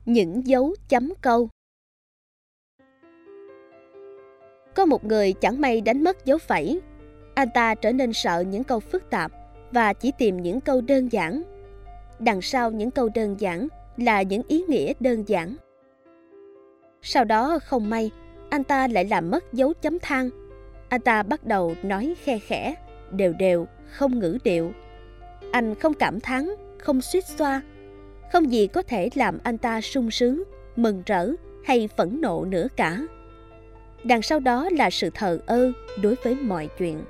Những dấu chấm câu. Có một người chẳng may đánh mất dấu phẩy. Anh ta trở nên sợ những câu phức tạp và chỉ tìm những câu đơn giản. Đằng sau những câu đơn giản là những ý nghĩa đơn giản. Sau đó không may, anh ta lại làm mất dấu chấm than. Anh ta bắt đầu nói khe khẽ, đều đều, không ngữ điệu. Anh không cảm thán, không xuýt xoa. Không gì có thể làm anh ta sung sướng, mừng rỡ hay phẫn nộ nữa cả. Đằng sau đó là sự thờ ơ đối với mọi chuyện.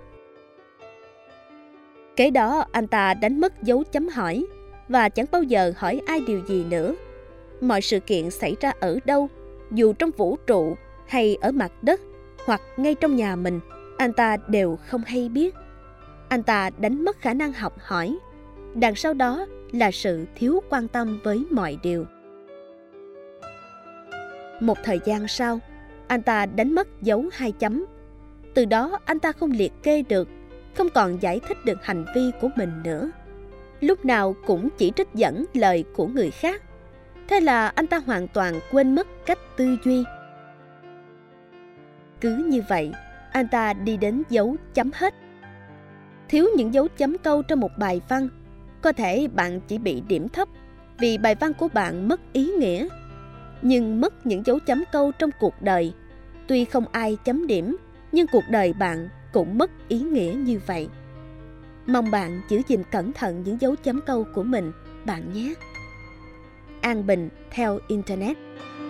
Kế đó anh ta đánh mất dấu chấm hỏi và chẳng bao giờ hỏi ai điều gì nữa. Mọi sự kiện xảy ra ở đâu, dù trong vũ trụ hay ở mặt đất hoặc ngay trong nhà mình, anh ta đều không hay biết. Anh ta đánh mất khả năng học hỏi. Đằng sau đó là sự thiếu quan tâm với mọi điều. Một thời gian sau, anh ta đánh mất dấu 2 chấm. Từ đó anh ta không liệt kê được, không còn giải thích được hành vi của mình nữa. Lúc nào cũng chỉ trích dẫn lời của người khác. Thế là anh ta hoàn toàn quên mất cách tư duy. Cứ như vậy, anh ta đi đến dấu chấm hết. Thiếu những dấu chấm câu trong một bài văn, có thể bạn chỉ bị điểm thấp vì bài văn của bạn mất ý nghĩa. Nhưng mất những dấu chấm câu trong cuộc đời, tuy không ai chấm điểm, nhưng cuộc đời bạn cũng mất ý nghĩa như vậy. Mong bạn giữ gìn cẩn thận những dấu chấm câu của mình, bạn nhé. An Bình theo Internet.